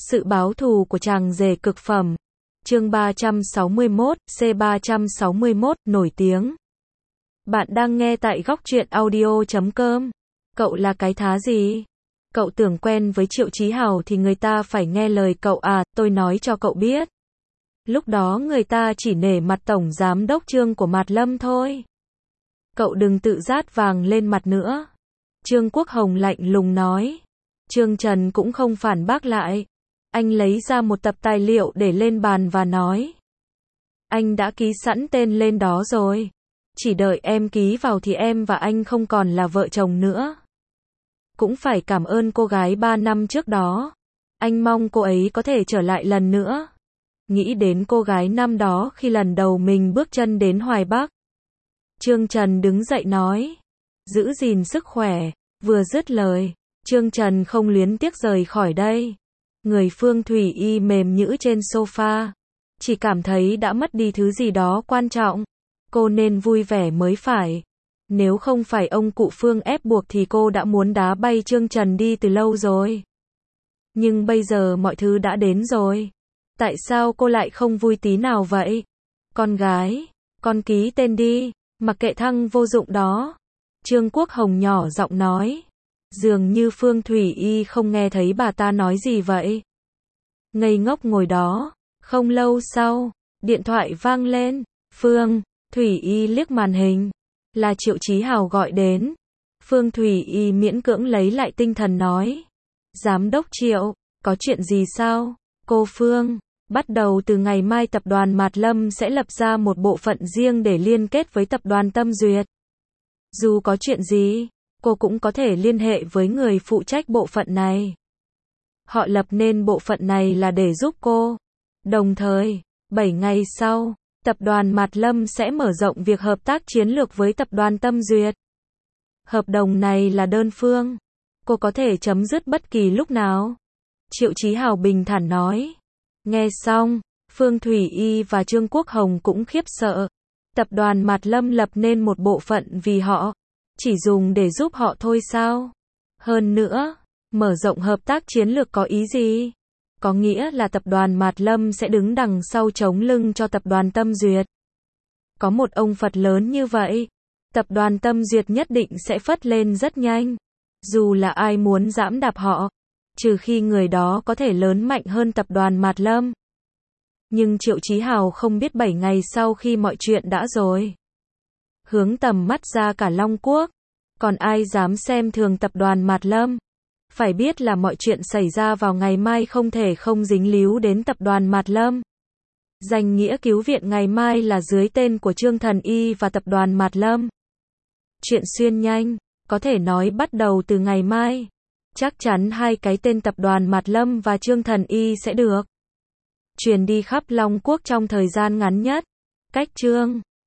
Sự báo thù của chàng rể cực phẩm. Chương 361, C361, nổi tiếng. Bạn đang nghe tại góc truyện audio.com. Cậu là cái thá gì? Cậu tưởng quen với Triệu Chí Hào thì người ta phải nghe lời cậu à, tôi nói cho cậu biết. Lúc đó người ta chỉ nể mặt tổng giám đốc Trương của Mạt Lâm thôi. Cậu đừng tự dát vàng lên mặt nữa. Trương Quốc Hồng lạnh lùng nói. Trương Trần cũng không phản bác lại. Anh lấy ra một tập tài liệu để lên bàn và nói. Anh đã ký sẵn tên lên đó rồi. Chỉ đợi em ký vào thì em và anh không còn là vợ chồng nữa. Cũng phải cảm ơn cô gái 3 năm trước đó. Anh mong cô ấy có thể trở lại lần nữa. Nghĩ đến cô gái năm đó khi lần đầu mình bước chân đến Hoài Bắc. Trương Trần đứng dậy nói. Giữ gìn sức khỏe. Vừa dứt lời, Trương Trần không luyến tiếc rời khỏi đây. Người Phương Thủy Y mềm nhũn trên sofa. Chỉ cảm thấy đã mất đi thứ gì đó quan trọng. Cô nên vui vẻ mới phải. Nếu không phải ông cụ Phương ép buộc thì cô đã muốn đá bay Trương Trần đi từ lâu rồi. Nhưng bây giờ mọi thứ đã đến rồi. Tại sao cô lại không vui tí nào vậy? Con gái, con ký tên đi, mặc kệ thăng vô dụng đó. Trương Quốc Hồng nhỏ giọng nói. Dường như Phương Thủy Y không nghe thấy bà ta nói gì vậy. Ngây ngốc ngồi đó. Không lâu sau, điện thoại vang lên. Phương Thủy Y liếc màn hình. Là Triệu Chí Hào gọi đến. Phương Thủy Y miễn cưỡng lấy lại tinh thần nói. Giám đốc Triệu, có chuyện gì sao? Cô Phương, bắt đầu từ ngày mai tập đoàn Mạt Lâm sẽ lập ra một bộ phận riêng để liên kết với tập đoàn Tâm Duyệt. Dù có chuyện gì, cô cũng có thể liên hệ với người phụ trách bộ phận này. Họ lập nên bộ phận này là để giúp cô. Đồng thời, 7 ngày sau, tập đoàn Mạt Lâm sẽ mở rộng việc hợp tác chiến lược với tập đoàn Tâm Duyệt. Hợp đồng này là đơn phương. Cô có thể chấm dứt bất kỳ lúc nào. Triệu Chí Hào bình thản nói. Nghe xong, Phương Thủy Y và Trương Quốc Hồng cũng khiếp sợ. Tập đoàn Mạt Lâm lập nên một bộ phận vì họ. Chỉ dùng để giúp họ thôi sao? Hơn nữa, mở rộng hợp tác chiến lược có ý gì? Có nghĩa là tập đoàn Mạt Lâm sẽ đứng đằng sau chống lưng cho tập đoàn Tâm Duyệt. Có một ông Phật lớn như vậy, tập đoàn Tâm Duyệt nhất định sẽ phất lên rất nhanh. Dù là ai muốn giẫm đạp họ, trừ khi người đó có thể lớn mạnh hơn tập đoàn Mạt Lâm. Nhưng Triệu Chí Hào không biết 7 ngày sau khi mọi chuyện đã rồi. Hướng tầm mắt ra cả Long Quốc. Còn ai dám xem thường tập đoàn Mạt Lâm? Phải biết là mọi chuyện xảy ra vào ngày mai không thể không dính líu đến tập đoàn Mạt Lâm. Danh nghĩa cứu viện ngày mai là dưới tên của Trương Thần Y và tập đoàn Mạt Lâm. Chuyện xuyên nhanh, có thể nói bắt đầu từ ngày mai. Chắc chắn hai cái tên tập đoàn Mạt Lâm và Trương Thần Y sẽ được truyền đi khắp Long Quốc trong thời gian ngắn nhất. Cách chương